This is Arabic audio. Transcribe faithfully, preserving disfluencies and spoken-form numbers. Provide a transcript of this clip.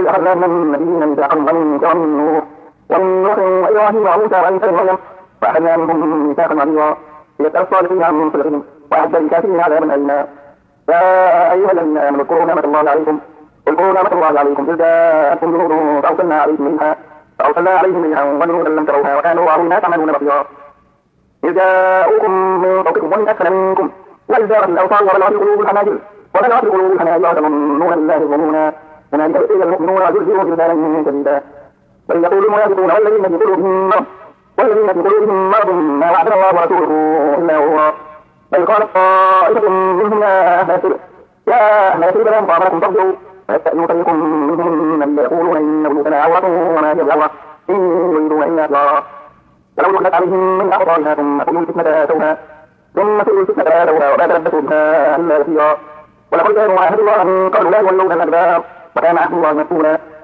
وإذ أخذنا من النبيين ميثاقا غليظا ومن نوح ومن نوح وإبراهيم وموسى وعيسى بن مريم وأخذنا منهم ميثاقا غليظا ليسأل الصالحين عن صدقهم وأعد للكافرين عذابا أليما. يا أيها الذين آمنوا اذكروا نعمة الله عليكم اذكروا نعمة الله عليكم إذ جاءتكم جنود فأرسلنا عليهم ريحا فأرسلنا عليهم ريحا وجنودا لم تروها وكان الله بما تعملون بصيرا. إذ جاءوكم من فوقكم ومن أسفل منكم وإذ زاغت الأبصار وبلغت القلوب الحناجر وبلغت القلوب الحناجر وتظنون بالله الظنونا هنالك ابتلي المؤمنون وزلزلوا زلزالا شديدا. بل يقول المنافقون والذين في قلوبهم مرض والذين في قلوبهم مرض ما وعدنا الله ورسوله إلا غرورا. بل قالت طائفة منهم يا أهل يثرب يا أهل يثرب لا مقام لكم ترجعوا فيستأذن فريق منهم الذين يقولون إن بيوتنا عورة وما هي بعورة إن يريدون إلا فرارا. ولو دخلت عليهم من أقطارها ثم سئلوا الفتنة آتوها ثم سئلوا الفتنة آتوها ولا تلبسوا بها إلا يسيرا. ولقد كانوا عاهدوا الله من قبل لا يولون الأدبار وكان عهد الله مسؤولا.